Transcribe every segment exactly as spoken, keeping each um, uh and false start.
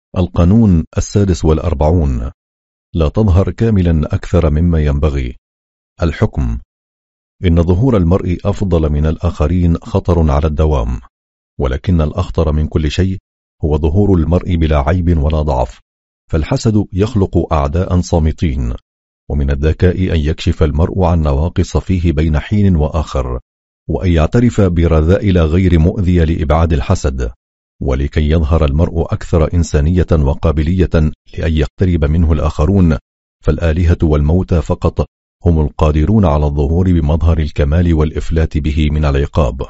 القانون السادس والأربعون: لا تظهر كاملا أكثر مما ينبغي. الحكم: إن ظهور المرء أفضل من الآخرين خطر على الدوام، ولكن الأخطر من كل شيء هو ظهور المرء بلا عيب ولا ضعف، فالحسد يخلق أعداء صامتين، ومن الذكاء أن يكشف المرء عن نواقص فيه بين حين وآخر، وأن يعترف برذائل غير مؤذية لإبعاد الحسد. ولكي يظهر المرء أكثر إنسانية وقابلية لأن يقترب منه الآخرون، فالآلهة والموتى فقط هم القادرون على الظهور بمظهر الكمال والإفلات به من العقاب.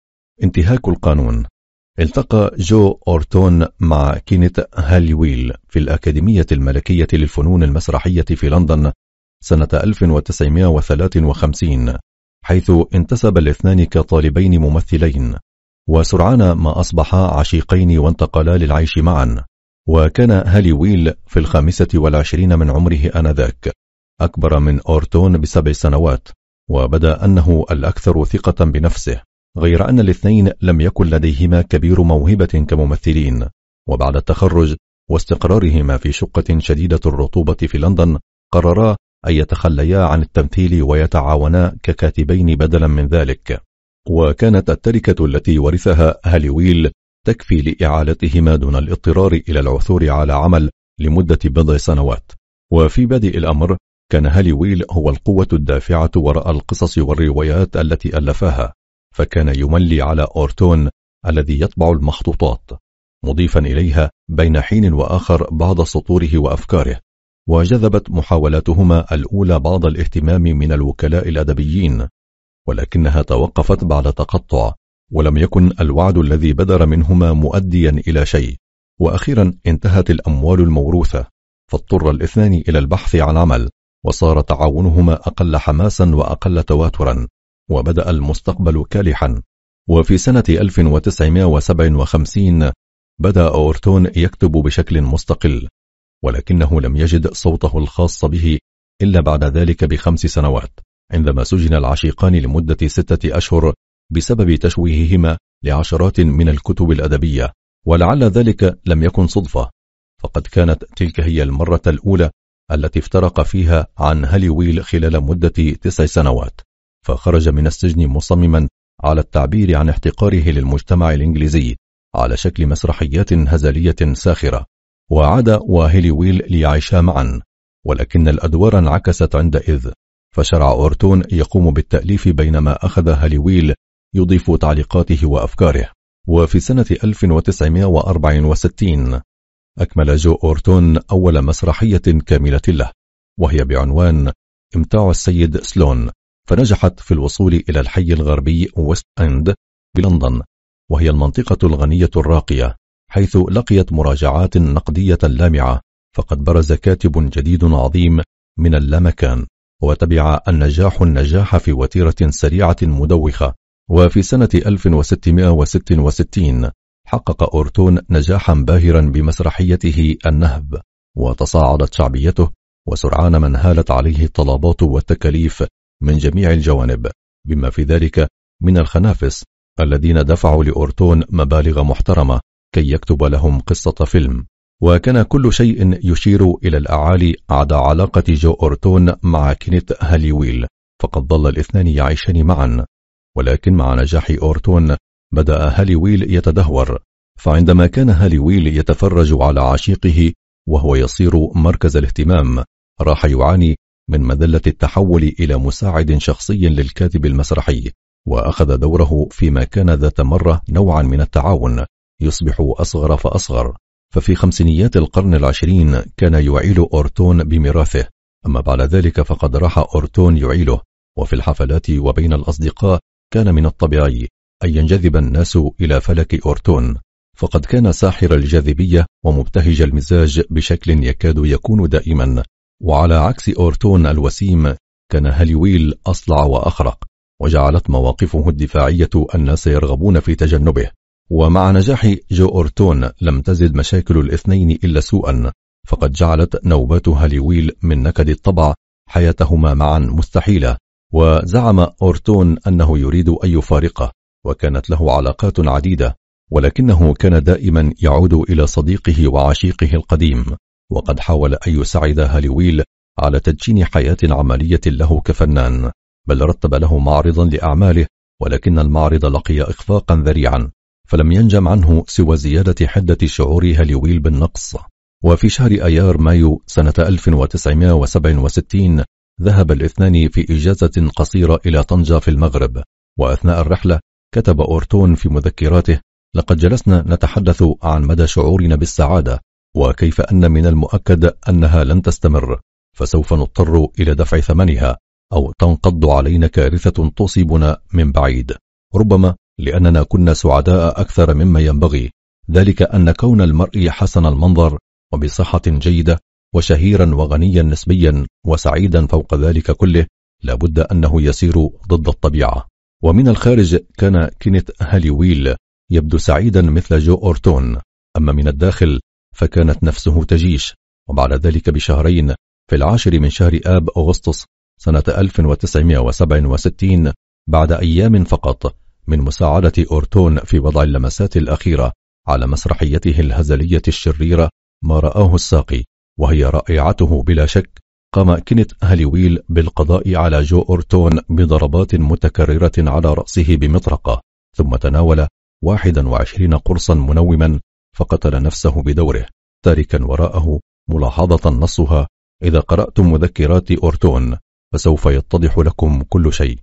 انتهاك القانون: التقى جو أورتون مع كينيث هاليويل في الأكاديمية الملكية للفنون المسرحية في لندن سنة ألف وتسعمائة وثلاثة وخمسين، حيث انتسب الاثنان كطالبين ممثلين، وسرعان ما أصبحا عشيقين وانتقلا للعيش معا. وكان هاليويل في الخامسة والعشرين من عمره آنذاك، أكبر من أورتون بسبع سنوات، وبدا أنه الأكثر ثقة بنفسه، غير أن الاثنين لم يكن لديهما كبير موهبة كممثلين. وبعد التخرج واستقرارهما في شقة شديدة الرطوبة في لندن، قررا أن يتخليا عن التمثيل ويتعاونا ككاتبين بدلا من ذلك. وكانت التركة التي ورثها هاليويل تكفي لإعالتهما دون الاضطرار إلى العثور على عمل لمدة بضع سنوات. وفي بادئ الأمر كان هاليويل هو القوة الدافعة وراء القصص والروايات التي ألفاها، فكان يملي على أورتون الذي يطبع المخطوطات، مضيفا إليها بين حين وآخر بعض سطوره وأفكاره. وجذبت محاولاتهما الأولى بعض الاهتمام من الوكلاء الأدبيين، ولكنها توقفت بعد تقطع، ولم يكن الوعد الذي بدر منهما مؤديا إلى شيء. وأخيرا انتهت الأموال الموروثة، فاضطر الاثنان إلى البحث عن عمل، وصار تعاونهما أقل حماسا وأقل تواترا، وبدأ المستقبل كالحا. وفي سنة ألف وتسعمائة وسبعة وخمسين بدأ أورتون يكتب بشكل مستقل، ولكنه لم يجد صوته الخاص به إلا بعد ذلك بخمس سنوات، عندما سجن العشيقان لمدة ستة أشهر بسبب تشويههما لعشرات من الكتب الأدبية. ولعل ذلك لم يكن صدفة، فقد كانت تلك هي المرة الأولى التي افترق فيها عن هاليويل خلال مدة تسع سنوات، فخرج من السجن مصمما على التعبير عن احتقاره للمجتمع الإنجليزي على شكل مسرحيات هزلية ساخرة. وعاد وهاليويل ليعيشا معا، ولكن الأدوار انعكست عندئذ، فشرع أورتون يقوم بالتأليف بينما أخذ هاليويل يضيف تعليقاته وأفكاره. وفي سنة ألف وتسعمائة وأربعة وستين أكمل جو أورتون أول مسرحية كاملة له، وهي بعنوان إمتاع السيد سلون، فنجحت في الوصول إلى الحي الغربي ويست إند بلندن، وهي المنطقة الغنية الراقية، حيث لقيت مراجعات نقدية لامعة، فقد برز كاتب جديد عظيم من اللامكان، وتبع النجاح النجاح في وتيرة سريعة مدوخة. وفي سنة ألف وستمائة وستة وستين حقق أورتون نجاحا باهرا بمسرحيته النهب، وتصاعدت شعبيته، وسرعان ما انهالت عليه الطلبات والتكاليف من جميع الجوانب، بما في ذلك من الخنافس الذين دفعوا لأورتون مبالغ محترمة كي يكتب لهم قصة فيلم. وكان كل شيء يشير إلى الأعالي عدا علاقة جو أورتون مع كينيث هاليويل، فقد ظل الاثنان يعيشان معا. ولكن مع نجاح أورتون بدأ هاليويل يتدهور، فعندما كان هاليويل يتفرج على عشيقه وهو يصير مركز الاهتمام، راح يعاني من مذلة التحول إلى مساعد شخصي للكاتب المسرحي، وأخذ دوره فيما كان ذات مرة نوعا من التعاون، يصبح أصغر فأصغر. ففي خمسينيات القرن العشرين كان يعيل أورتون بميراثه، أما بعد ذلك فقد راح أورتون يعيله. وفي الحفلات وبين الأصدقاء كان من الطبيعي أن ينجذب الناس إلى فلك أورتون، فقد كان ساحر الجاذبية ومبتهج المزاج بشكل يكاد يكون دائما. وعلى عكس أورتون الوسيم، كان هاليويل أصلع وأخرق، وجعلت مواقفه الدفاعية الناس يرغبون في تجنبه. ومع نجاح جو أورتون لم تزد مشاكل الاثنين إلا سوءا، فقد جعلت نوبات هاليويل من نكد الطبع حياتهما معا مستحيلة. وزعم أورتون أنه يريد أن يفارقه، وكانت له علاقات عديدة، ولكنه كان دائما يعود إلى صديقه وعشيقه القديم، وقد حاول أن يساعد هاليويل على تدشين حياة عملية له كفنان، بل رتب له معرضا لأعماله، ولكن المعرض لقي إخفاقا ذريعا، فلم ينجم عنه سوى زيادة حدة شعور هاليويل بالنقص. وفي شهر أيار مايو سنة ألف وتسعمائة وسبعة وستين ذهب الاثنان في إجازة قصيرة إلى طنجة في المغرب، وأثناء الرحلة كتب أورتون في مذكراته: لقد جلسنا نتحدث عن مدى شعورنا بالسعادة، وكيف أن من المؤكد أنها لن تستمر، فسوف نضطر إلى دفع ثمنها أو تنقض علينا كارثة تصيبنا من بعيد، ربما لأننا كنا سعداء أكثر مما ينبغي، ذلك أن كون المرء حسن المنظر وبصحة جيدة وشهيرا وغنيا نسبيا وسعيدا فوق ذلك كله لابد أنه يسير ضد الطبيعة. ومن الخارج كان كينيث هاليويل يبدو سعيدا مثل جو أورتون، أما من الداخل فكانت نفسه تجيش. وبعد ذلك بشهرين، في العاشر من شهر آب أغسطس سنة ألف وتسعمائة وسبعة وستين، بعد أيام فقط من مساعدة أورتون في وضع اللمسات الأخيرة على مسرحيته الهزلية الشريرة ما رآه الساقي، وهي رائعته بلا شك، قام كينيث هاليويل بالقضاء على جو أورتون بضربات متكررة على رأسه بمطرقة، ثم تناول واحد وعشرين قرصا منوما فقتل نفسه بدوره، تاركا وراءه ملاحظة نصها: إذا قرأتم مذكرات أورتون فسوف يتضح لكم كل شيء.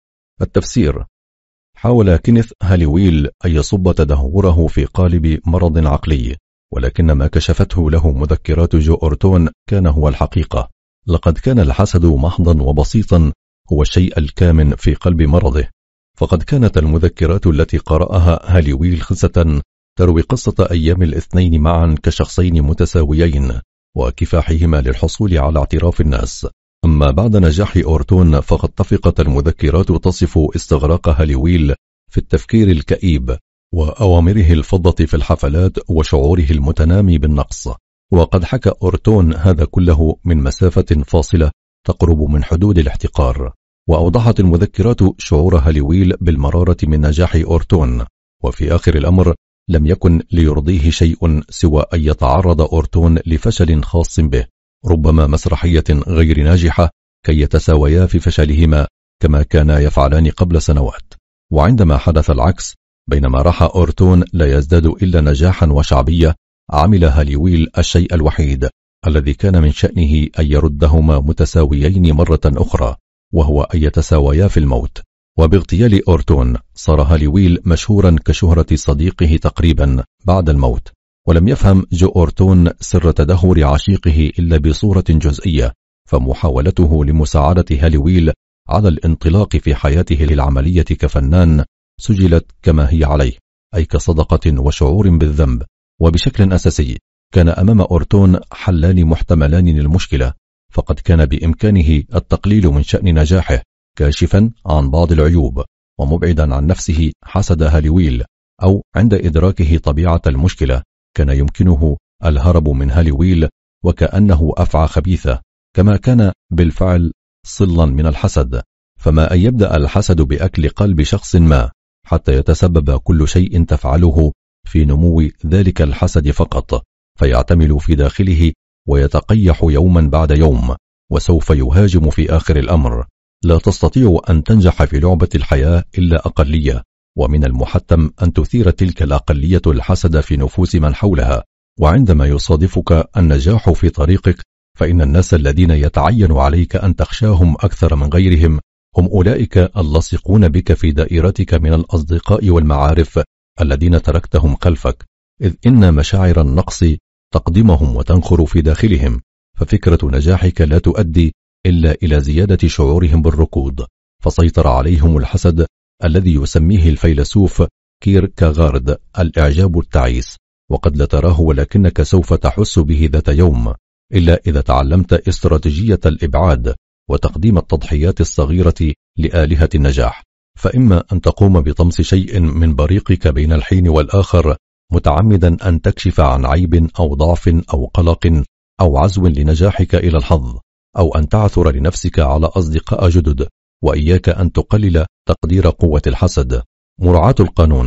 التفسير: حاول كينيث هاليويل أن يصب تدهوره في قالب مرض عقلي، ولكن ما كشفته له مذكرات جو أورتون كان هو الحقيقة. لقد كان الحسد محضا وبسيطا هو الشيء الكامن في قلب مرضه، فقد كانت المذكرات التي قرأها هاليويل خسة تروي قصة أيام الاثنين معا كشخصين متساويين وكفاحهما للحصول على اعتراف الناس. أما بعد نجاح أورتون فقد طفقت المذكرات تصف استغراق هاليويل في التفكير الكئيب وأوامره الفضة في الحفلات وشعوره المتنامي بالنقص. وقد حكى أورتون هذا كله من مسافة فاصلة تقرب من حدود الاحتقار، وأوضحت المذكرات شعور هاليويل بالمرارة من نجاح أورتون، وفي آخر الأمر لم يكن ليرضيه شيء سوى أن يتعرض أورتون لفشل خاص به، ربما مسرحية غير ناجحة، كي يتساويا في فشلهما كما كانا يفعلان قبل سنوات. وعندما حدث العكس، بينما راح أورتون لا يزداد إلا نجاحا وشعبية، عمل هاليويل الشيء الوحيد الذي كان من شأنه أن يردهما متساويين مرة أخرى، وهو أن يتساويا في الموت. وباغتيال أورتون صار هاليويل مشهورا كشهرة صديقه تقريبا بعد الموت، ولم يفهم جو أورتون سر تدهور عشيقه إلا بصورة جزئية، فمحاولته لمساعدة هاليويل على الانطلاق في حياته العملية كفنان سجلت كما هي عليه، أي كصدقة وشعور بالذنب. وبشكل أساسي كان أمام أورتون حلان محتملان للمشكلة، فقد كان بإمكانه التقليل من شأن نجاحه كاشفا عن بعض العيوب ومبعدا عن نفسه حسد هاليويل، أو عند إدراكه طبيعة المشكلة كان يمكنه الهرب من هاليويل وكأنه أفعى خبيثة، كما كان بالفعل صلا من الحسد. فما أن يبدأ الحسد بأكل قلب شخص ما حتى يتسبب كل شيء تفعله في نمو ذلك الحسد فقط، فيعتمل في داخله ويتقيح يوما بعد يوم، وسوف يهاجم في آخر الأمر. لا تستطيع أن تنجح في لعبة الحياة إلا أقلية، ومن المحتم أن تثير تلك الأقلية الحسد في نفوس من حولها. وعندما يصادفك النجاح في طريقك، فإن الناس الذين يتعين عليك أن تخشاهم أكثر من غيرهم هم أولئك اللاصقون بك في دائرتك من الأصدقاء والمعارف الذين تركتهم خلفك، إذ إن مشاعر النقص تقدمهم وتنخر في داخلهم، ففكرة نجاحك لا تؤدي إلا إلى زيادة شعورهم بالركود. فسيطر عليهم الحسد الذي يسميه الفيلسوف كيركغارد الإعجاب التعيس، وقد لا تراه ولكنك سوف تحس به ذات يوم، إلا إذا تعلمت استراتيجية الإبعاد وتقديم التضحيات الصغيرة لآلهة النجاح. فإما أن تقوم بطمس شيء من بريقك بين الحين والآخر متعمدا أن تكشف عن عيب أو ضعف أو قلق أو عزو لنجاحك إلى الحظ، أو أن تعثر لنفسك على أصدقاء جدد، وإياك أن تقلل تقدير قوة الحسد. مراعاة القانون: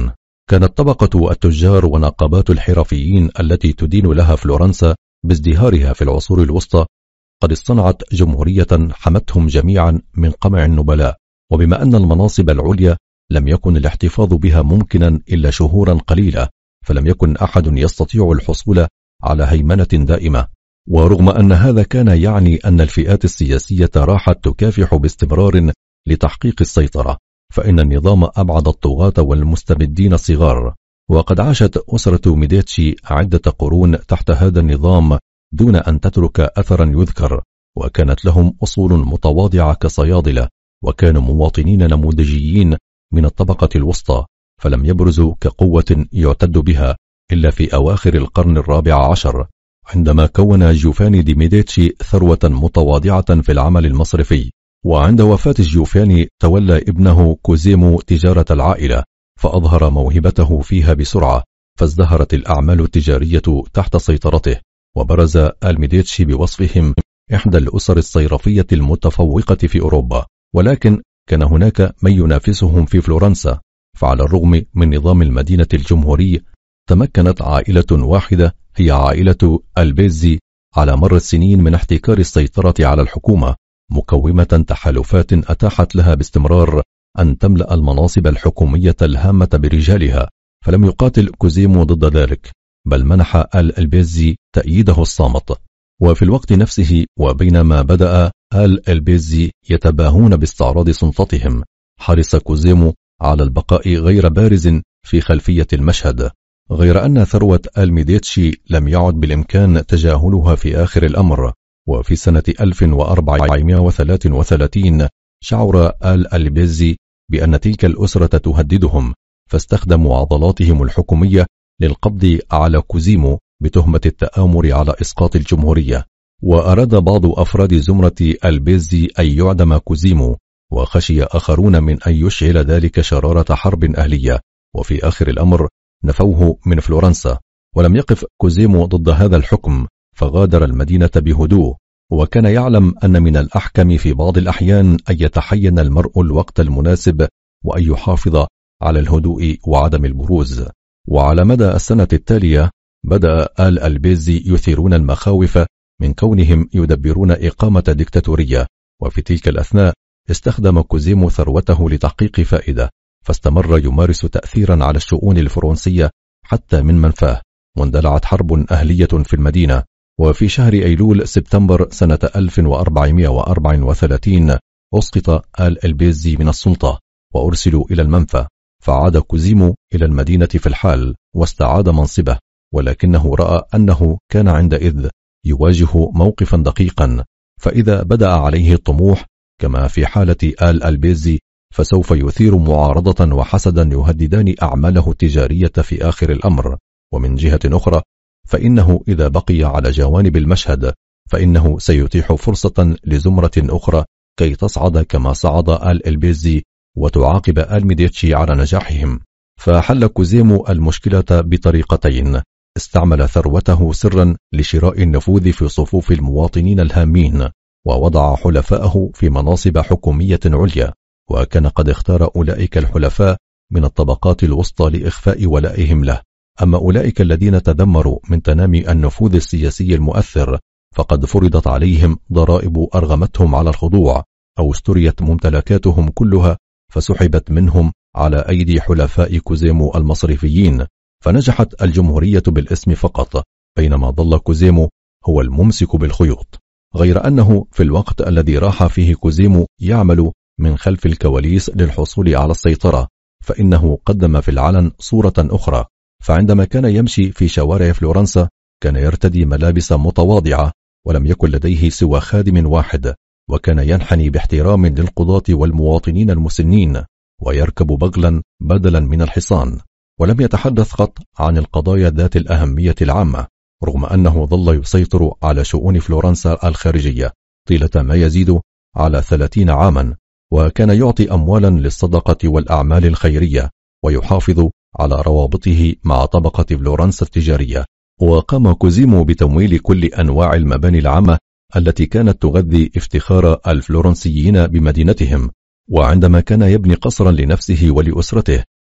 كانت طبقة التجار ونقابات الحرفيين التي تدين لها فلورنسا بازدهارها في العصور الوسطى قد اصطنعت جمهورية حمتهم جميعا من قمع النبلاء، وبما أن المناصب العليا لم يكن الاحتفاظ بها ممكنا إلا شهورا قليلة، فلم يكن أحد يستطيع الحصول على هيمنة دائمة. ورغم أن هذا كان يعني أن الفئات السياسية راحت تكافح باستمرار لتحقيق السيطرة، فإن النظام أبعد الطغاة والمستبدين الصغار، وقد عاشت أسرة ميديتشي عدة قرون تحت هذا النظام دون أن تترك أثرا يذكر، وكانت لهم أصول متواضعة كصيادلة، وكانوا مواطنين نموذجيين من الطبقة الوسطى، فلم يبرزوا كقوة يعتد بها إلا في أواخر القرن الرابع عشر، عندما كون جوفاني دي ميديتشي ثروة متواضعة في العمل المصرفي. وعند وفاة جوفاني تولى ابنه كوزيمو تجارة العائلة، فأظهر موهبته فيها بسرعة، فازدهرت الأعمال التجارية تحت سيطرته، وبرز الميديتشي بوصفهم إحدى الأسر الصيرفية المتفوقة في أوروبا. ولكن كان هناك من ينافسهم في فلورنسا، فعلى الرغم من نظام المدينة الجمهوري تمكنت عائلة واحدة هي عائلة البيزي على مر السنين من احتكار السيطرة على الحكومة، مكومة تحالفات أتاحت لها باستمرار أن تملأ المناصب الحكومية الهامة برجالها، فلم يقاتل كوزيمو ضد ذلك، بل منح آل البيزي تأييده الصامت. وفي الوقت نفسه وبينما بدأ آل البيزي يتباهون باستعراض سلطتهم، حرص كوزيمو على البقاء غير بارز في خلفية المشهد، غير أن ثروة آل ميديتشي لم يعد بالإمكان تجاهلها في آخر الأمر. وفي سنة ألف وأربعمائة وثلاثة وثلاثين شعر آل البيزي بأن تلك الأسرة تهددهم، فاستخدموا عضلاتهم الحكومية للقبض على كوزيمو بتهمة التآمر على إسقاط الجمهورية. وأراد بعض أفراد زمرة البيزي أن يعدم كوزيمو، وخشي آخرون من أن يشعل ذلك شرارة حرب أهلية، وفي آخر الأمر نفوه من فلورنسا. ولم يقف كوزيمو ضد هذا الحكم، فغادر المدينة بهدوء، وكان يعلم أن من الأحكم في بعض الأحيان أن يتحين المرء الوقت المناسب وأن يحافظ على الهدوء وعدم البروز. وعلى مدى السنة التالية بدأ آل البيزي يثيرون المخاوف من كونهم يدبرون إقامة ديكتاتورية، وفي تلك الأثناء استخدم كوزيمو ثروته لتحقيق فائدة، فاستمر يمارس تأثيرا على الشؤون الفرنسية حتى من منفاه، واندلعت حرب أهلية في المدينة. وفي شهر أيلول سبتمبر سنة ألف وأربعمائة وأربعة وثلاثين أسقط آل البيزي من السلطة وأرسلوا إلى المنفى، فعاد كوزيمو إلى المدينة في الحال واستعاد منصبه، ولكنه رأى أنه كان عندئذ يواجه موقفا دقيقا، فإذا بدأ عليه الطموح كما في حالة آل البيزي فسوف يثير معارضة وحسدا يهددان أعماله التجارية في آخر الأمر. ومن جهة أخرى فإنه إذا بقي على جوانب المشهد فإنه سيتيح فرصة لزمرة أخرى كي تصعد كما صعد آل البيزي وتعاقب آل ميديتشي على نجاحهم. فحل كوزيمو المشكلة بطريقتين: استعمل ثروته سرا لشراء النفوذ في صفوف المواطنين الهامين، ووضع حلفائه في مناصب حكومية عليا، وكان قد اختار أولئك الحلفاء من الطبقات الوسطى لإخفاء ولائهم له. أما أولئك الذين تذمروا من تنامي النفوذ السياسي المؤثر فقد فرضت عليهم ضرائب أرغمتهم على الخضوع، أو اشتريت ممتلكاتهم كلها فسحبت منهم على أيدي حلفاء كوزيمو المصرفيين، فنجحت الجمهورية بالاسم فقط، بينما ظل كوزيمو هو الممسك بالخيوط. غير أنه في الوقت الذي راح فيه كوزيمو يعمل من خلف الكواليس للحصول على السيطرة، فإنه قدم في العلن صورة أخرى، فعندما كان يمشي في شوارع فلورنسا كان يرتدي ملابس متواضعة، ولم يكن لديه سوى خادم واحد، وكان ينحني باحترام للقضاة والمواطنين المسنين، ويركب بغلا بدلا من الحصان، ولم يتحدث قط عن القضايا ذات الأهمية العامة، رغم أنه ظل يسيطر على شؤون فلورنسا الخارجية طيلة ما يزيد على ثلاثين عاما، وكان يعطي أموالا للصدقة والأعمال الخيرية، ويحافظ على روابطه مع طبقة فلورنسا التجارية. وقام كوزيمو بتمويل كل أنواع المباني العامة التي كانت تغذي افتخار الفلورنسيين بمدينتهم، وعندما كان يبني قصرا لنفسه ولأسرته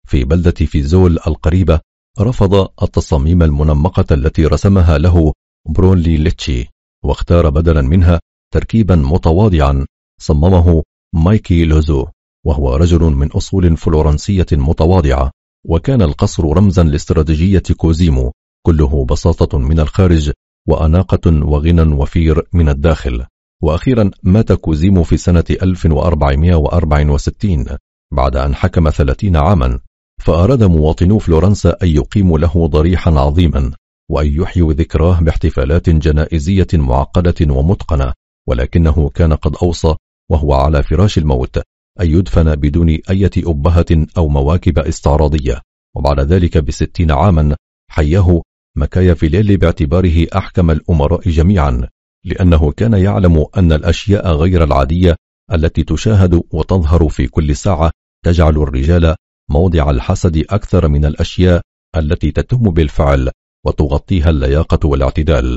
في بلدة فيزول القريبة رفض التصاميم المنمقة التي رسمها له برونلي ليتشي، واختار بدلا منها تركيبا متواضعا صممه مايكي لوزو، وهو رجل من أصول فلورنسية متواضعة. وكان القصر رمزا لاستراتيجية كوزيمو، كله بساطة من الخارج وأناقة وغنى وفير من الداخل. وأخيرا مات كوزيمو في سنة ألف وأربعمائة وأربعة وستين بعد أن حكم ثلاثين عاما، فأراد مواطنو فلورنسا أن يقيموا له ضريحا عظيما وأن يحيوا ذكراه باحتفالات جنائزية معقدة ومتقنة، ولكنه كان قد أوصى وهو على فراش الموت أن يدفن بدون أي أبهة أو مواكب استعراضية. وبعد ذلك بستين عاما حياه ماكيافيلي باعتباره أحكم الأمراء جميعا، لأنه كان يعلم أن الأشياء غير العادية التي تشاهد وتظهر في كل ساعة تجعل الرجال موضع الحسد أكثر من الأشياء التي تتم بالفعل وتغطيها اللياقة والاعتدال.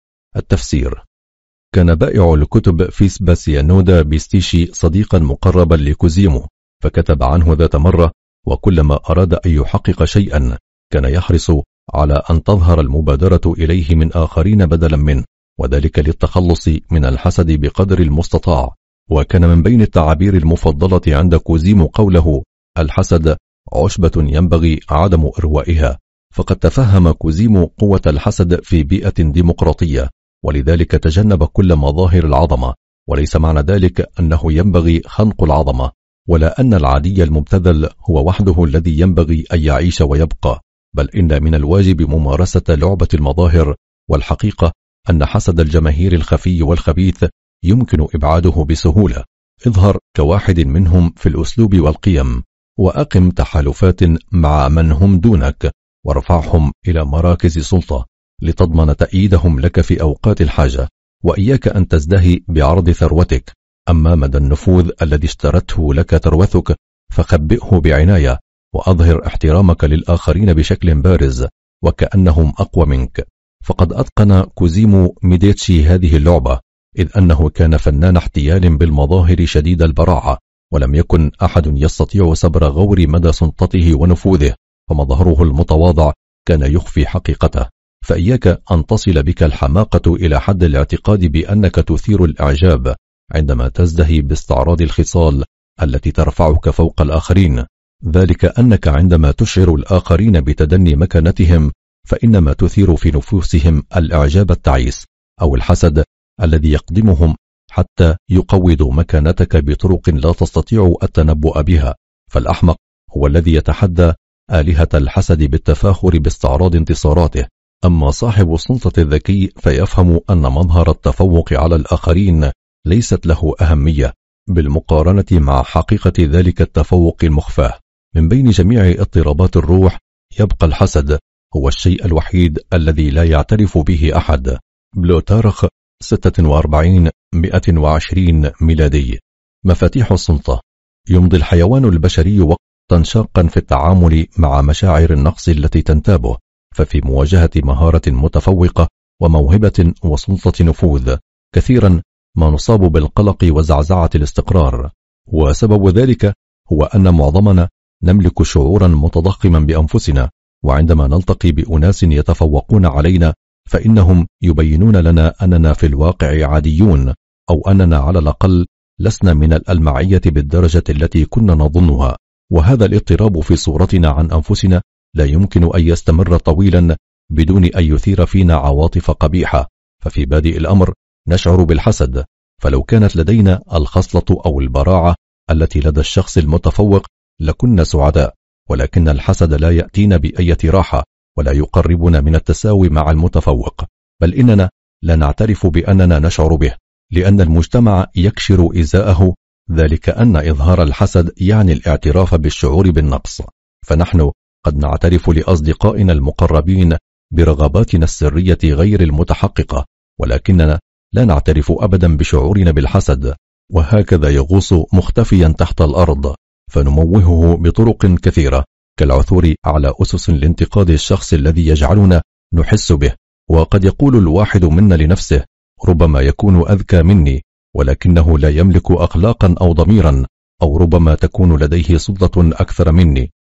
التفسير: كان بائع الكتب فيسباسيانودا بيستيشي صديقا مقربا لكوزيمو، فكتب عنه ذات مرة: وكلما أراد أن يحقق شيئا كان يحرص على أن تظهر المبادرة إليه من آخرين بدلا منه، وذلك للتخلص من الحسد بقدر المستطاع. وكان من بين التعابير المفضلة عند كوزيمو قوله: الحسد عشبة ينبغي عدم إروائها. فقد تفهم كوزيمو قوة الحسد في بيئة ديمقراطية، ولذلك تجنب كل مظاهر العظمة، وليس معنى ذلك أنه ينبغي خنق العظمة، ولا أن العادي المبتذل هو وحده الذي ينبغي أن يعيش ويبقى، بل إن من الواجب ممارسة لعبة المظاهر. والحقيقة أن حسد الجماهير الخفي والخبيث يمكن إبعاده بسهولة. اظهر كواحد منهم في الأسلوب والقيم، وأقم تحالفات مع من هم دونك، وارفعهم إلى مراكز سلطة لتضمن تأييدهم لك في أوقات الحاجة. وإياك أن تزدهي بعرض ثروتك، أما مدى النفوذ الذي اشترته لك تروثك فخبئه بعناية، وأظهر احترامك للآخرين بشكل بارز وكأنهم أقوى منك. فقد أتقن كوزيمو ميديتشي هذه اللعبة، إذ أنه كان فنان احتيال بالمظاهر شديد البراعة، ولم يكن أحد يستطيع صبر غور مدى سلطته ونفوذه، فمظهره المتواضع كان يخفي حقيقته. فإياك أن تصل بك الحماقة إلى حد الاعتقاد بأنك تثير الإعجاب عندما تزدهي باستعراض الخصال التي ترفعك فوق الآخرين، ذلك أنك عندما تشعر الآخرين بتدني مكانتهم فإنما تثير في نفوسهم الإعجاب التعيس أو الحسد الذي يقدمهم حتى يقوضوا مكانتك بطرق لا تستطيع التنبؤ بها. فالأحمق هو الذي يتحدى آلهة الحسد بالتفاخر باستعراض انتصاراته، أما صاحب السلطة الذكي فيفهم أن مظهر التفوق على الآخرين ليست له أهمية بالمقارنة مع حقيقة ذلك التفوق المخفاه. من بين جميع اضطرابات الروح يبقى الحسد هو الشيء الوحيد الذي لا يعترف به أحد. بلوتارخ ستة وأربعين مئة وعشرين ميلادي. مفاتيح السلطة. يمضي الحيوان البشري وقتا شاقا في التعامل مع مشاعر النقص التي تنتابه، ففي مواجهة مهارة متفوقة وموهبة وسلطة نفوذ كثيرا ما نصاب بالقلق وزعزعة الاستقرار، وسبب ذلك هو أن معظمنا نملك شعورا متضخما بأنفسنا، وعندما نلتقي بأناس يتفوقون علينا فإنهم يبينون لنا أننا في الواقع عاديون، أو أننا على الأقل لسنا من الألمعية بالدرجة التي كنا نظنها. وهذا الاضطراب في صورتنا عن أنفسنا لا يمكن أن يستمر طويلا بدون أن يثير فينا عواطف قبيحة. ففي بادئ الأمر نشعر بالحسد، فلو كانت لدينا الخصلة أو البراعة التي لدى الشخص المتفوق لكنا سعداء، ولكن الحسد لا يأتينا بأية راحة ولا يقربنا من التساوي مع المتفوق، بل إننا لا نعترف بأننا نشعر به، لأن المجتمع يكشر إزاءه، ذلك أن إظهار الحسد يعني الاعتراف بالشعور بالنقص. فنحن قد نعترف لأصدقائنا المقربين برغباتنا السرية غير المتحققة، ولكننا لا نعترف أبدا بشعورنا بالحسد، وهكذا يغوص مختفيا تحت الأرض، فنموهه بطرق كثيرة كالعثور على أسس لانتقاد الشخص الذي يجعلنا نحس به. وقد يقول الواحد منا لنفسه: ربما يكون أذكى مني ولكنه لا يملك أخلاقا أو ضميرا، أو ربما تكون لديه سلطة أكثر مني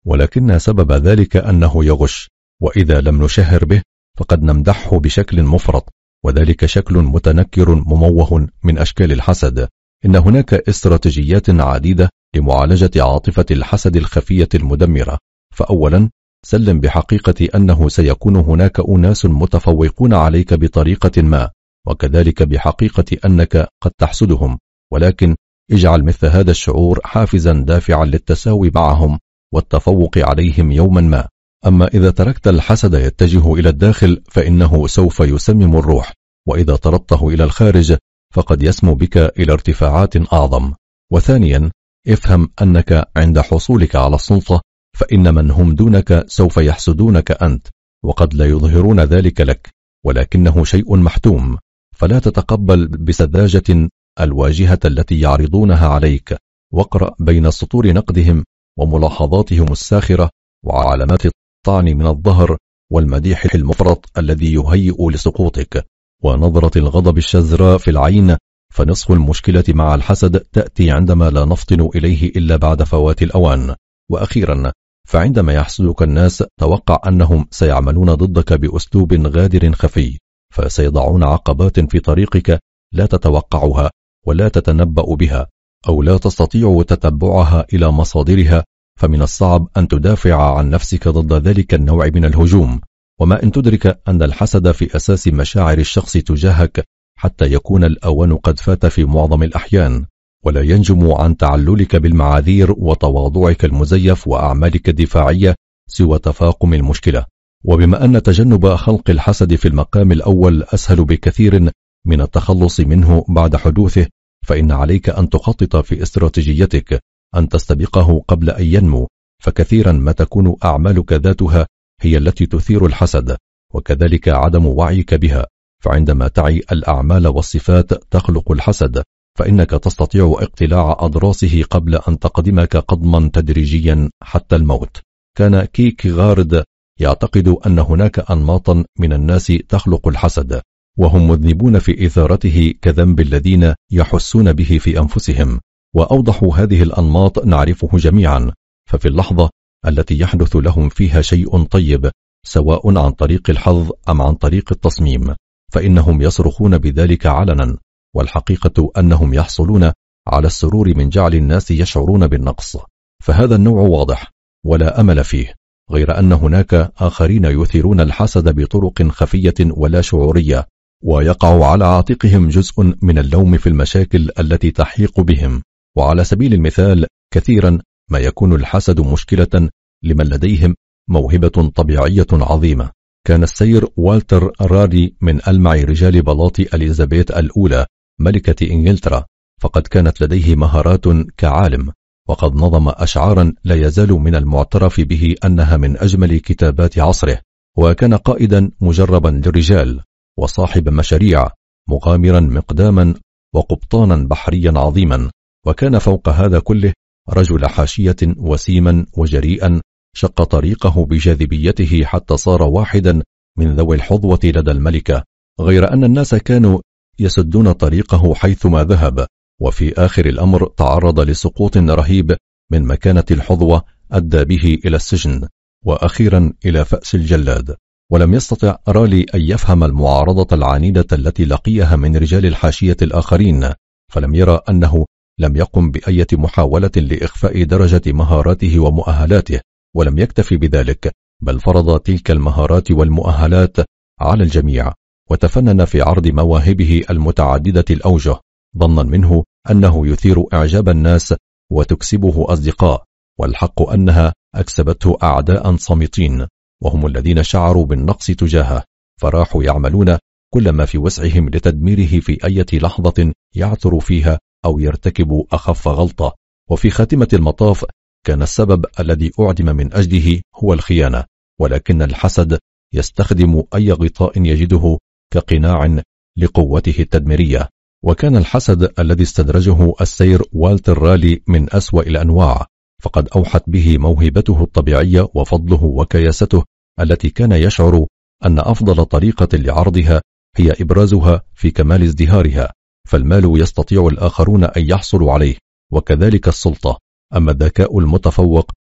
ولكن سبب ذلك أنه يغش، وإذا لم نشهر به فقد نمدحه بشكل مفرط، وذلك شكل متنكر مموه من أشكال الحسد. إن هناك استراتيجيات عديدة لمعالجة عاطفة الحسد الخفية المدمرة. فأولا، سلم بحقيقة أنه سيكون هناك أناس متفوقون عليك بطريقة ما، وكذلك بحقيقة أنك قد تحسدهم، ولكن اجعل مثل هذا الشعور حافزا دافعا للتساوي معهم والتفوق عليهم يوما ما. أما إذا تركت الحسد يتجه إلى الداخل فإنه سوف يسمم الروح، وإذا طردته إلى الخارج فقد يسمو بك إلى ارتفاعات أعظم. وثانيا، افهم أنك عند حصولك على السلطة فإن من هم دونك سوف يحسدونك أنت، وقد لا يظهرون ذلك لك، ولكنه شيء محتوم، فلا تتقبل بسذاجة الواجهة التي يعرضونها عليك، واقرأ بين سطور نقدهم وملاحظاتهم الساخرة وعلامات الطعن من الظهر والمديح المفرط الذي يهيئ لسقوطك، ونظرة الغضب الشزراء في العين. فنصف المشكلة مع الحسد تأتي عندما لا نفطن إليه إلا بعد فوات الأوان. وأخيرا، فعندما يحسدك الناس توقع أنهم سيعملون ضدك بأسلوب غادر خفي، فسيضعون عقبات في طريقك لا تتوقعها ولا تتنبأ بها، أو لا تستطيع تتبعها إلى مصادرها، فمن الصعب أن تدافع عن نفسك ضد ذلك النوع من الهجوم. وما إن تدرك أن الحسد في أساس مشاعر الشخص تجاهك حتى يكون الأوان قد فات في معظم الأحيان، ولا ينجم عن تعللك بالمعاذير وتواضعك المزيف وأعمالك الدفاعية سوى تفاقم المشكلة. وبما أن تجنب خلق الحسد في المقام الأول أسهل بكثير من التخلص منه بعد حدوثه، فإن عليك أن تخطط في استراتيجيتك أن تستبقه قبل أن ينمو، فكثيرا ما تكون أعمالك ذاتها هي التي تثير الحسد، وكذلك عدم وعيك بها. فعندما تعي الأعمال والصفات تخلق الحسد، فإنك تستطيع اقتلاع أضراسه قبل أن تقدمك قدما تدريجيا حتى الموت. كان كيركيغارد يعتقد أن هناك أنماطا من الناس تخلق الحسد، وهم مذنبون في إثارته كذنب الذين يحسون به في أنفسهم. وأوضح هذه الأنماط نعرفه جميعا، ففي اللحظة التي يحدث لهم فيها شيء طيب، سواء عن طريق الحظ أم عن طريق التصميم، فإنهم يصرخون بذلك علنا، والحقيقة أنهم يحصلون على السرور من جعل الناس يشعرون بالنقص. فهذا النوع واضح ولا أمل فيه، غير أن هناك آخرين يثيرون الحسد بطرق خفية ولا شعورية، ويقع على عاتقهم جزء من اللوم في المشاكل التي تحيق بهم. وعلى سبيل المثال، كثيرا ما يكون الحسد مشكلة لمن لديهم موهبة طبيعية عظيمة. كان السير والتر راري من ألمع رجال بلاط أليزابيث الأولى ملكة إنجلترا، فقد كانت لديه مهارات كعالم، وقد نظم أشعارا لا يزال من المعترف به أنها من أجمل كتابات عصره. وكان قائدا مجربا للرجال، وصاحب مشاريع، مغامرا مقداما، وقبطانا بحريا عظيما. وكان فوق هذا كله رجل حاشية وسيما وجريئا، شق طريقه بجاذبيته حتى صار واحدا من ذوي الحظوة لدى الملكة، غير أن الناس كانوا يسدون طريقه حيثما ذهب. وفي آخر الأمر تعرض لسقوط رهيب من مكانة الحظوة أدى به إلى السجن، وأخيرا إلى فأس الجلاد. ولم يستطع رالي أن يفهم المعارضة العنيدة التي لقيها من رجال الحاشية الآخرين، فلم يرى أنه لم يقم بأية محاولة لإخفاء درجة مهاراته ومؤهلاته، ولم يكتفي بذلك، بل فرض تلك المهارات والمؤهلات على الجميع، وتفنن في عرض مواهبه المتعددة الأوجه، ظنا منه أنه يثير إعجاب الناس وتكسبه أصدقاء، والحق أنها أكسبته أعداء صامتين، وهم الذين شعروا بالنقص تجاهه، فراحوا يعملون كل ما في وسعهم لتدميره في أي لحظة يعثر فيها أو يرتكب أخف غلطة. وفي خاتمة المطاف كان السبب الذي أعدم من أجله هو الخيانة، ولكن الحسد يستخدم أي غطاء يجده كقناع لقوته التدميرية. وكان الحسد الذي استدرجه السير والتر رالي من أسوأ الأنواع، فقد أوحت به موهبته الطبيعية وفضله وكياسته التي كان يشعر أن أفضل طريقة لعرضها هي إبرازها في كمال ازدهارها، فالمال يستطيع الآخرون أن يحصلوا عليه، وكذلك السلطة. أما الذكاء المتفوق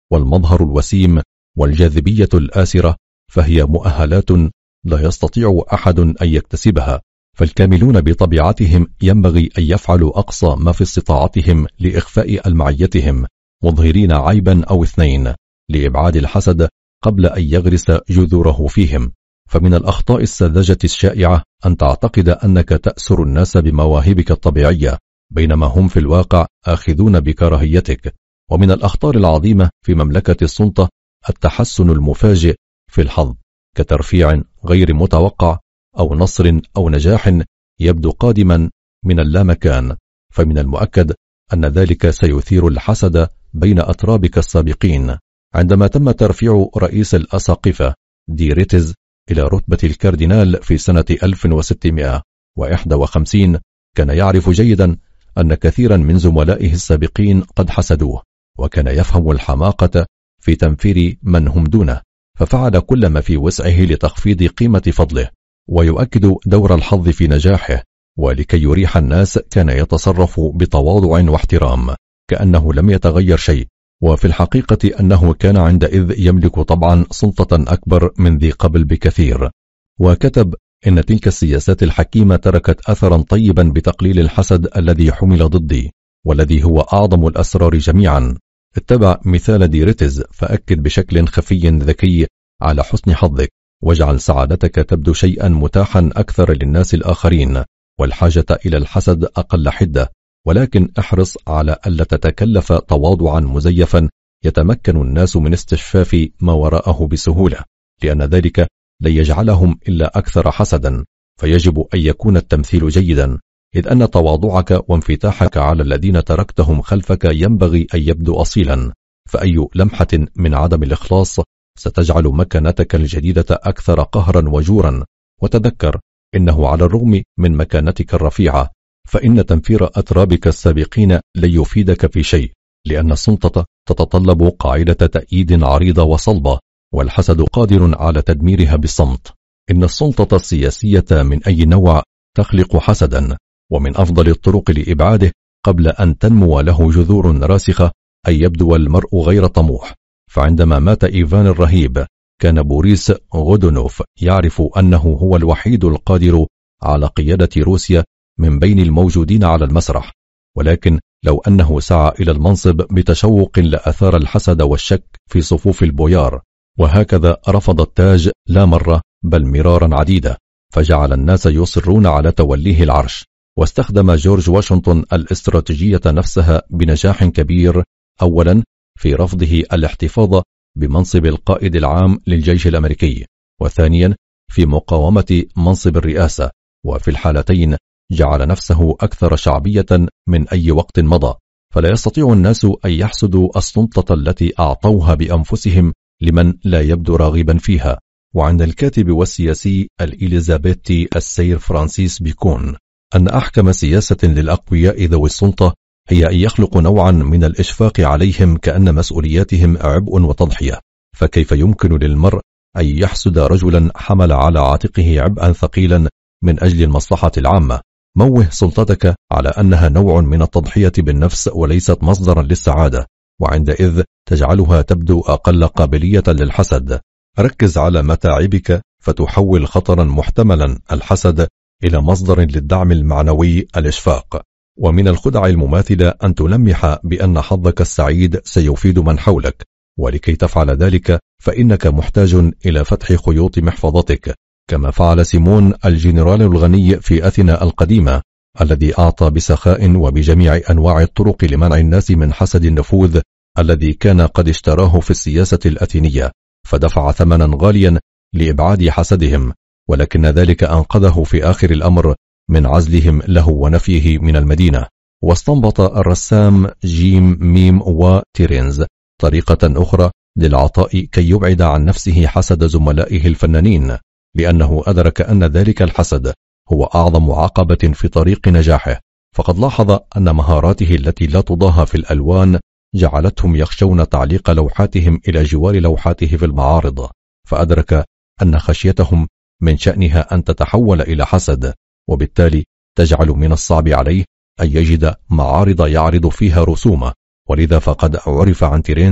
والمظهر الوسيم والجاذبية الآسرة، فهي مؤهلات لا يستطيع أحد أن يكتسبها، فالكاملون بطبيعتهم ينبغي أن يفعلوا أقصى ما في استطاعتهم لإخفاء ألمعيتهم، مظهرين عيبا أو اثنين لإبعاد الحسد قبل أن يغرس جذوره فيهم. فمن الأخطاء الساذجة الشائعة أن تعتقد أنك تأسر الناس بمواهبك الطبيعية بينما هم في الواقع آخذون بكراهيتك. ومن الأخطار العظيمة في مملكة السلطة التحسن المفاجئ في الحظ كترفيع غير متوقع أو نصر أو نجاح يبدو قادما من اللامكان، فمن المؤكد أن ذلك سيثير الحسد بين أترابك السابقين. عندما تم ترفيع رئيس الأساقفة ديريتز إلى رتبة الكاردينال في سنة ألف وستمائة وواحد وخمسين، كان يعرف جيدا أن كثيرا من زملائه السابقين قد حسدوه، وكان يفهم الحماقة في تنفير من هم دونه، ففعل كل ما في وسعه لتخفيض قيمة فضله ويؤكد دور الحظ في نجاحه، ولكي يريح الناس كان يتصرف بتواضع واحترام كأنه لم يتغير شيء، وفي الحقيقة أنه كان عندئذ يملك طبعا سلطة أكبر من ذي قبل بكثير. وكتب إن تلك السياسات الحكيمة تركت أثرا طيبا بتقليل الحسد الذي حمل ضدي، والذي هو أعظم الأسرار جميعا. اتبع مثال ديريتز، فأكد بشكل خفي ذكي على حسن حظك، واجعل سعادتك تبدو شيئا متاحا أكثر للناس الآخرين، والحاجة إلى الحسد أقل حدة، ولكن احرص على ألا تتكلف تواضعا مزيفا يتمكن الناس من استشفاف ما وراءه بسهولة، لأن ذلك لن يجعلهم إلا أكثر حسدا. فيجب أن يكون التمثيل جيدا، إذ أن تواضعك وانفتاحك على الذين تركتهم خلفك ينبغي أن يبدو أصيلا، فأي لمحة من عدم الإخلاص ستجعل مكانتك الجديدة أكثر قهرا وجورا. وتذكر إنه على الرغم من مكانتك الرفيعة فإن تنفير أترابك السابقين لن يفيدك في شيء، لأن السلطة تتطلب قاعدة تأييد عريضة وصلبة، والحسد قادر على تدميرها بالصمت. إن السلطة السياسية من أي نوع تخلق حسدا، ومن أفضل الطرق لإبعاده قبل أن تنمو له جذور راسخة أن يبدو المرء غير طموح. فعندما مات إيفان الرهيب كان بوريس غودونوف يعرف أنه هو الوحيد القادر على قيادة روسيا من بين الموجودين على المسرح، ولكن لو أنه سعى إلى المنصب بتشوق لأثار الحسد والشك في صفوف البويار، وهكذا رفض التاج لا مرة بل مرارا عديدة، فجعل الناس يصرون على توليه العرش. واستخدم جورج واشنطن الاستراتيجية نفسها بنجاح كبير، أولا في رفضه الاحتفاظ بمنصب القائد العام للجيش الأمريكي، وثانيا في مقاومة منصب الرئاسة، وفي الحالتين جعل نفسه أكثر شعبية من أي وقت مضى. فلا يستطيع الناس أن يحسدوا السلطة التي أعطوها بأنفسهم لمن لا يبدو راغبا فيها. وعند الكاتب والسياسي الإليزابيثي السير فرانسيس بيكون أن أحكم سياسة للأقوياء ذوي السلطة هي أن يخلقوا نوعا من الإشفاق عليهم كأن مسؤولياتهم عبء وتضحية. فكيف يمكن للمرء أن يحسد رجلا حمل على عاتقه عبئا ثقيلا من أجل المصلحة العامة؟ موه سلطتك على أنها نوع من التضحية بالنفس وليست مصدرا للسعادة، وعندئذ تجعلها تبدو أقل قابلية للحسد. ركز على متاعبك فتحول خطرا محتملا الحسد إلى مصدر للدعم المعنوي الإشفاق. ومن الخدع المماثلة أن تلمح بأن حظك السعيد سيفيد من حولك، ولكي تفعل ذلك فإنك محتاج إلى فتح خيوط محفظتك، كما فعل سيمون الجنرال الغني في أثينا القديمة، الذي أعطى بسخاء وبجميع أنواع الطرق لمنع الناس من حسد النفوذ الذي كان قد اشتراه في السياسة الأثينية، فدفع ثمنا غاليا لإبعاد حسدهم، ولكن ذلك أنقذه في آخر الأمر من عزلهم له ونفيه من المدينة. واستنبط الرسام جيم ميم وتيرينز طريقة أخرى للعطاء كي يبعد عن نفسه حسد زملائه الفنانين، لأنه أدرك أن ذلك الحسد هو أعظم عقبة في طريق نجاحه. فقد لاحظ أن مهاراته التي لا تضاهى في الألوان جعلتهم يخشون تعليق لوحاتهم إلى جوار لوحاته في المعارض، فأدرك أن خشيتهم من شأنها أن تتحول إلى حسد، وبالتالي تجعل من الصعب عليه أن يجد معارض يعرض فيها رسومه. ولذا فقد عرف عن تيرينز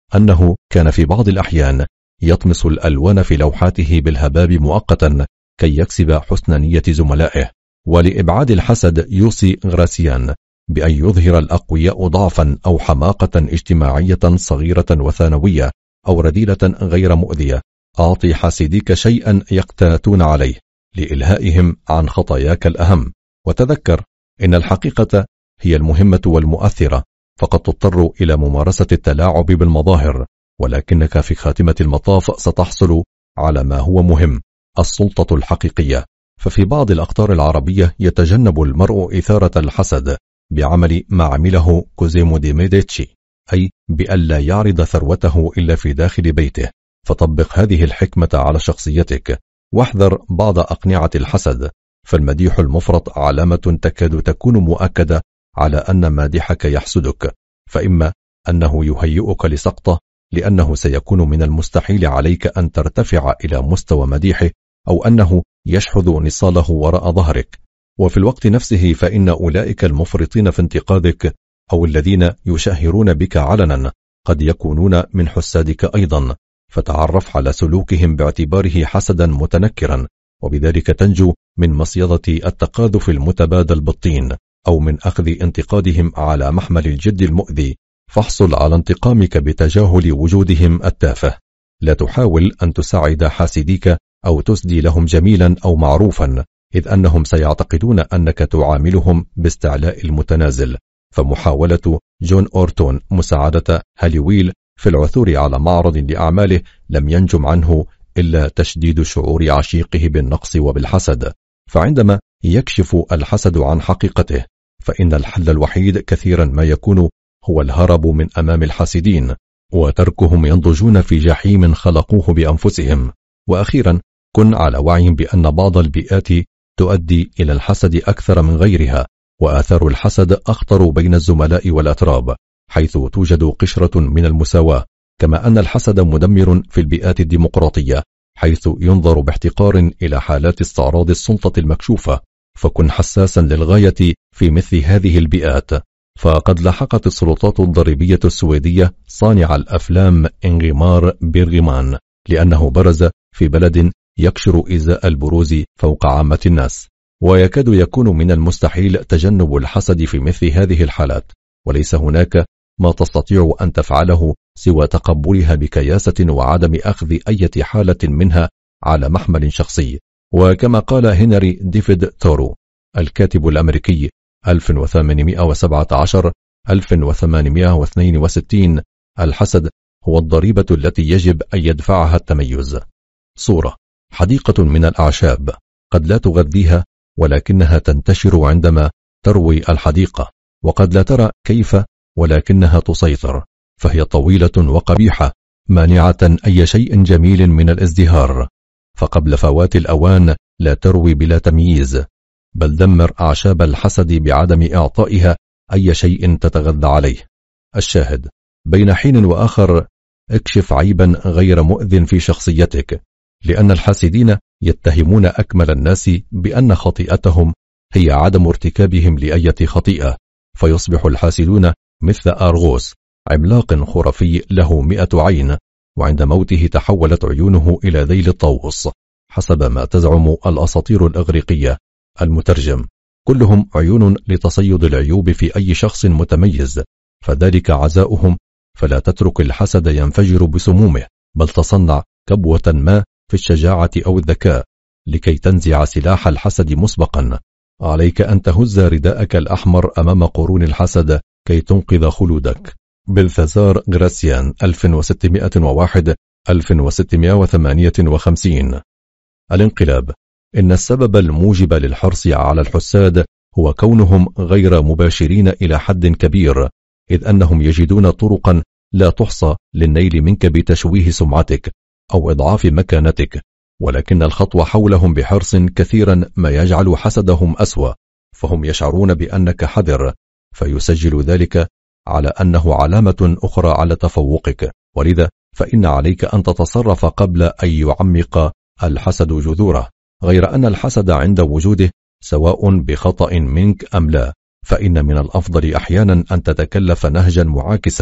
أنه كان في بعض الأحيان يطمس الألوان في لوحاته بالهباب مؤقتا كي يكسب حسن نية زملائه. ولإبعاد الحسد يوصي غراسيان بأن يظهر الأقوياء ضعفا أو حماقة اجتماعية صغيرة وثانوية أو رذيلة غير مؤذية. أعطي حاسديك شيئا يقتاتون عليه لإلهائهم عن خطاياك الأهم، وتذكر إن الحقيقة هي المهمة والمؤثرة، فقد تضطر إلى ممارسة التلاعب بالمظاهر، ولكنك في خاتمة المطاف ستحصل على ما هو مهم، السلطة الحقيقية. ففي بعض الأقطار العربية يتجنب المرء إثارة الحسد بعمل ما عمله كوزيمو دي ميديتشي، أي بألا يعرض ثروته إلا في داخل بيته. فطبق هذه الحكمة على شخصيتك، واحذر بعض أقنعة الحسد، فالمديح المفرط علامة تكاد تكون مؤكدة على أن مادحك يحسدك، فإما أنه يهيئك لسقطه لأنه سيكون من المستحيل عليك أن ترتفع إلى مستوى مديحه، أو أنه يشحذ نصاله وراء ظهرك. وفي الوقت نفسه فإن أولئك المفرطين في انتقادك أو الذين يشهرون بك علنا قد يكونون من حسادك أيضا، فتعرف على سلوكهم باعتباره حسدا متنكرا، وبذلك تنجو من مصيدة التقاذف المتبادل بالطين، أو من أخذ انتقادهم على محمل الجد المؤذي، فاحصل على انتقامك بتجاهل وجودهم التافه. لا تحاول أن تساعد حاسديك أو تسدي لهم جميلا أو معروفا، إذ أنهم سيعتقدون أنك تعاملهم باستعلاء المتنازل. فمحاولة جون أورتون مساعدة هاليويل في العثور على معرض لأعماله لم ينجم عنه إلا تشديد شعور عشيقه بالنقص وبالحسد. فعندما يكشف الحسد عن حقيقته، فإن الحل الوحيد كثيرا ما يكون هو الهرب من أمام الحاسدين، وتركهم ينضجون في جحيم خلقوه بأنفسهم. وأخيرا كن على وعي بأن بعض البيئات تؤدي إلى الحسد أكثر من غيرها، وآثار الحسد أخطر بين الزملاء والأتراب، حيث توجد قشرة من المساواة، كما أن الحسد مدمر في البيئات الديمقراطية، حيث ينظر باحتقار إلى حالات استعراض السلطة المكشوفة. فكن حساسا للغاية في مثل هذه البيئات. فقد لحقت السلطات الضريبية السويدية صانع الأفلام إنغمار بيرغمان، لأنه برز في بلد يكشر إزاء البروز فوق عامة الناس، ويكاد يكون من المستحيل تجنب الحسد في مثل هذه الحالات، وليس هناك ما تستطيع أن تفعله سوى تقبلها بكياسة وعدم أخذ أي حالة منها على محمل شخصي. وكما قال هنري ديفيد تورو الكاتب الأمريكي ألف وثمانمائة وسبعة عشر ألف وثمانمائة واثنين وستين، الحسد هو الضريبة التي يجب أن يدفعها التميز. صورة: حديقة من الأعشاب قد لا تغذيها، ولكنها تنتشر عندما تروي الحديقة، وقد لا ترى كيف، ولكنها تسيطر، فهي طويلة وقبيحة مانعة أي شيء جميل من الازدهار، فقبل فوات الأوان لا تروي بلا تمييز، بل دمر أعشاب الحسد بعدم إعطائها أي شيء تتغذى عليه. الشاهد: بين حين وآخر اكشف عيبا غير مؤذ في شخصيتك، لأن الحاسدين يتهمون أكمل الناس بأن خطيئتهم هي عدم ارتكابهم لأية خطيئة، فيصبح الحاسدون مثل أرغوس، عملاق خرافي له مئة عين، وعند موته تحولت عيونه إلى ذيل الطاووس حسب ما تزعم الأساطير الإغريقية. المترجم: كلهم عيون لتصيد العيوب في أي شخص متميز، فذلك عزاؤهم، فلا تترك الحسد ينفجر بسمومه، بل تصنع كبوة ما في الشجاعة أو الذكاء لكي تنزع سلاح الحسد مسبقا. عليك أن تهز رداءك الأحمر أمام قرون الحسد كي تنقذ خلودك. بلثازار غراسيان ألف وستمائة وواحد ألف وستمائة وثمانية وخمسين. الانقلاب: إن السبب الموجب للحرص على الحساد هو كونهم غير مباشرين إلى حد كبير، إذ أنهم يجدون طرقا لا تحصى للنيل منك بتشويه سمعتك أو إضعاف مكانتك، ولكن الخطوة حولهم بحرص كثيرا ما يجعل حسدهم أسوأ، فهم يشعرون بأنك حذر، فيسجل ذلك على أنه علامة أخرى على تفوقك، ولذا فإن عليك أن تتصرف قبل أن يعمق الحسد جذوره، غير أن الحسد عند وجوده سواء بخطأ منك أم لا، فإن من الأفضل أحيانا أن تتكلف نهجا معاكسا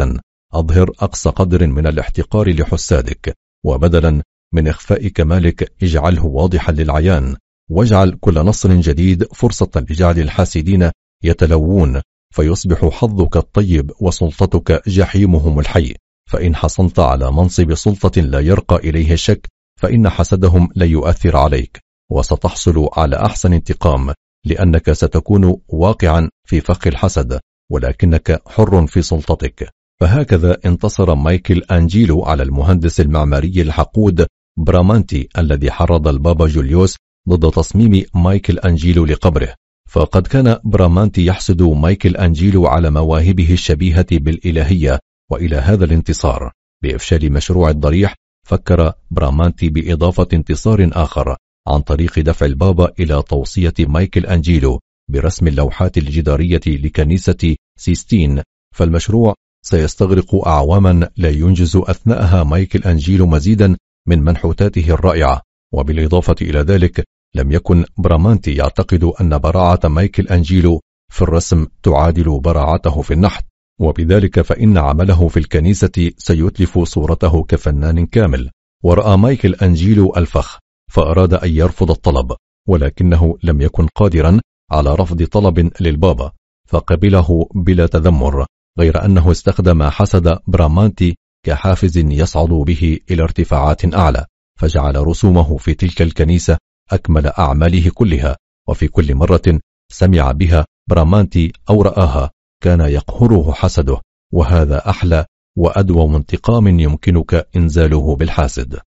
أظهر أقصى قدر من الاحتقار لحسادك، وبدلا من إخفاء كمالك اجعله واضحا للعيان، واجعل كل نصر جديد فرصة لجعل الحاسدين يتلوون، فيصبح حظك الطيب وسلطتك جحيمهم الحي. فإن حصلت على منصب سلطة لا يرقى إليه الشك، فإن حسدهم لا يؤثر عليك، وستحصل على أحسن انتقام، لأنك ستكون واقعا في فخ الحسد، ولكنك حر في سلطتك. فهكذا انتصر مايكل أنجيلو على المهندس المعماري الحقود برامانتي الذي حرض البابا جوليوس ضد تصميم مايكل أنجيلو لقبره. فقد كان برامانتي يحسد مايكل أنجيلو على مواهبه الشبيهة بالإلهية، وإلى هذا الانتصار بإفشال مشروع الضريح فكر برامانتي بإضافة انتصار آخر عن طريق دفع البابا إلى توصية مايكل أنجيلو برسم اللوحات الجدارية لكنيسة سيستين. فالمشروع سيستغرق أعواما لا ينجز أثناءها مايكل أنجيلو مزيدا من منحوتاته الرائعة. وبالإضافة إلى ذلك لم يكن برامانتي يعتقد أن براعة مايكل أنجيلو في الرسم تعادل براعته في النحت، وبذلك فإن عمله في الكنيسة سيتلف صورته كفنان كامل. ورأى مايكل أنجيلو الفخ فأراد أن يرفض الطلب، ولكنه لم يكن قادرا على رفض طلب للبابا، فقبله بلا تذمر، غير أنه استخدم حسد برامانتي كحافز يصعد به إلى ارتفاعات أعلى، فجعل رسومه في تلك الكنيسة أكمل أعماله كلها. وفي كل مرة سمع بها برامانتي أو رآها كان يقهره حسده، وهذا أحلى وأدوم انتقام يمكنك إنزاله بالحاسد.